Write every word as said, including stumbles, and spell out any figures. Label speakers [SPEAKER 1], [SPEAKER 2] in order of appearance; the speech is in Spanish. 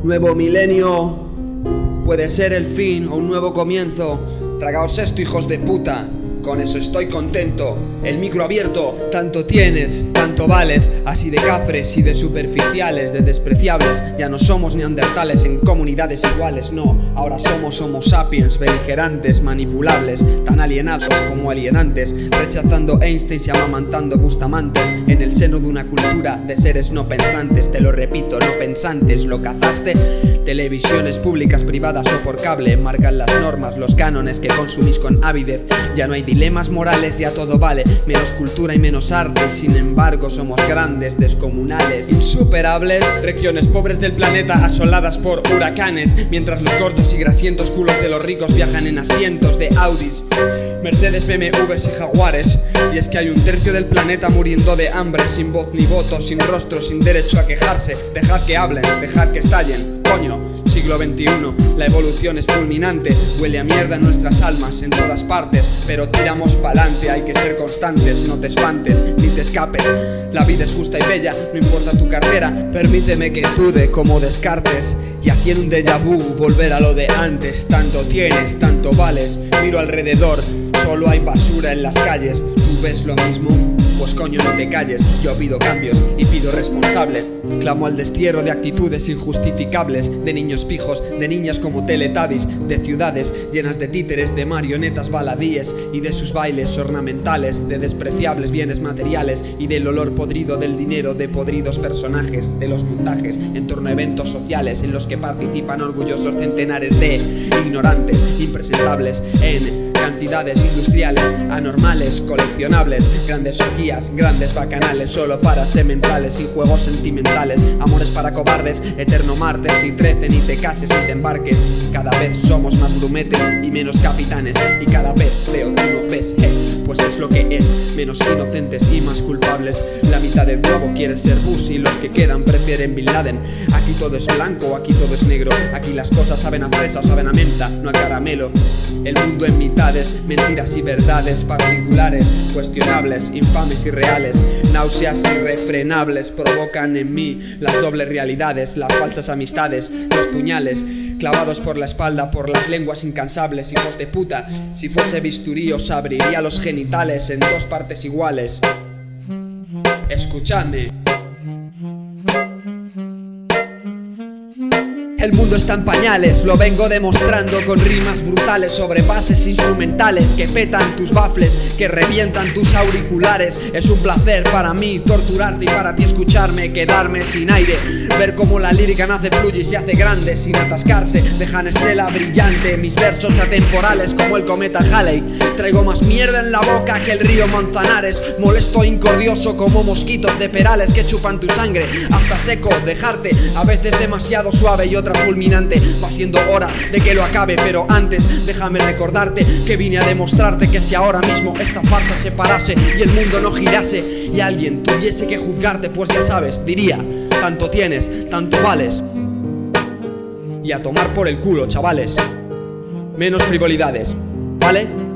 [SPEAKER 1] Nuevo milenio puede ser el fin o un nuevo comienzo. Tragaos esto, hijos de puta. Con eso estoy contento. El micro abierto. Tanto tienes, tanto vales. Así de cafres y de superficiales, de despreciables. Ya no somos neandertales en comunidades iguales. No, ahora somos homo sapiens, beligerantes, manipulables, tan alienados como alienantes, rechazando Einstein y amamantando Bustamantes. En el seno de una cultura de seres no pensantes. Te lo repito, no pensantes. Lo cazaste. Televisiones públicas, privadas o por cable marcan las normas, los cánones que consumís con avidez. Ya no hay dilemas morales, ya todo vale. Menos cultura y menos arte, y sin embargo somos grandes, descomunales, insuperables. Regiones pobres del planeta asoladas por huracanes, mientras los gordos y grasientos culos de los ricos viajan en asientos de Audis, Mercedes, B M Ws y Jaguares. Y es que hay un tercio del planeta muriendo de hambre, sin voz ni voto, sin rostro, sin derecho a quejarse. Dejad que hablen, dejad que estallen, coño. Siglo veintiuno, la evolución es fulminante. Huele a mierda en nuestras almas, en todas partes, pero tiramos pa'lante. Hay que ser constantes, no te espantes, ni te escapes. La vida es justa y bella, no importa tu cartera. Permíteme que dude como Descartes, y así en un déjà vu volver a lo de antes. Tanto tienes, tanto vales. Miro alrededor, solo hay basura en las calles. ¿Tú ves lo mismo? Pues coño, no te calles. Yo pido cambios y pido responsables. Clamo al destierro de actitudes injustificables, de niños pijos, de niñas como Teletubbies, de ciudades llenas de títeres, de marionetas baladíes y de sus bailes ornamentales, de despreciables bienes materiales y del olor podrido del dinero, de podridos personajes, de los montajes en torno a eventos sociales en los que participan orgullosos centenares de ignorantes, impresentables en cantidades industriales, anormales, coleccionables, grandes orgías, grandes bacanales, solo para sementales y juegos sentimentales, amores para cobardes, eterno martes y trece, ni te cases ni te embarques. Cada vez somos más grumetes y menos capitanes, y cada vez veo tú no ves, hey, pues es lo que es, menos inocentes y más culpables. La mitad del globo quiere ser Bush y los que quedan prefieren Bin Laden. Aquí todo es blanco, aquí todo es negro, aquí las cosas saben a fresa o saben a menta, no a caramelo. El mundo en mitades, mentiras y verdades particulares, cuestionables, infames y reales. Náuseas irrefrenables provocan en mí las dobles realidades, las falsas amistades, los puñales clavados por la espalda por las lenguas incansables. Hijos de puta, si fuese bisturí os abriría los genitales en dos partes iguales. Escuchadme. El mundo está en pañales, lo vengo demostrando con rimas brutales sobre bases instrumentales que petan tus bafles, que revientan tus auriculares. Es un placer para mí torturarte y para ti escucharme, quedarme sin aire, ver cómo la lírica nace, fluye y se hace grande sin atascarse. Dejan estela brillante mis versos atemporales como el cometa Halley. Traigo más mierda en la boca que el río Manzanares, molesto e incordioso como mosquitos de perales que chupan tu sangre hasta seco, dejarte a veces demasiado suave y otra fulminante. Va siendo hora de que lo acabe, pero antes déjame recordarte que vine a demostrarte que si ahora mismo esta farsa se parase y el mundo no girase y alguien tuviese que juzgarte, pues ya sabes, diría: tanto tienes, tanto vales. Y a tomar por el culo, chavales. Menos frivolidades, ¿vale?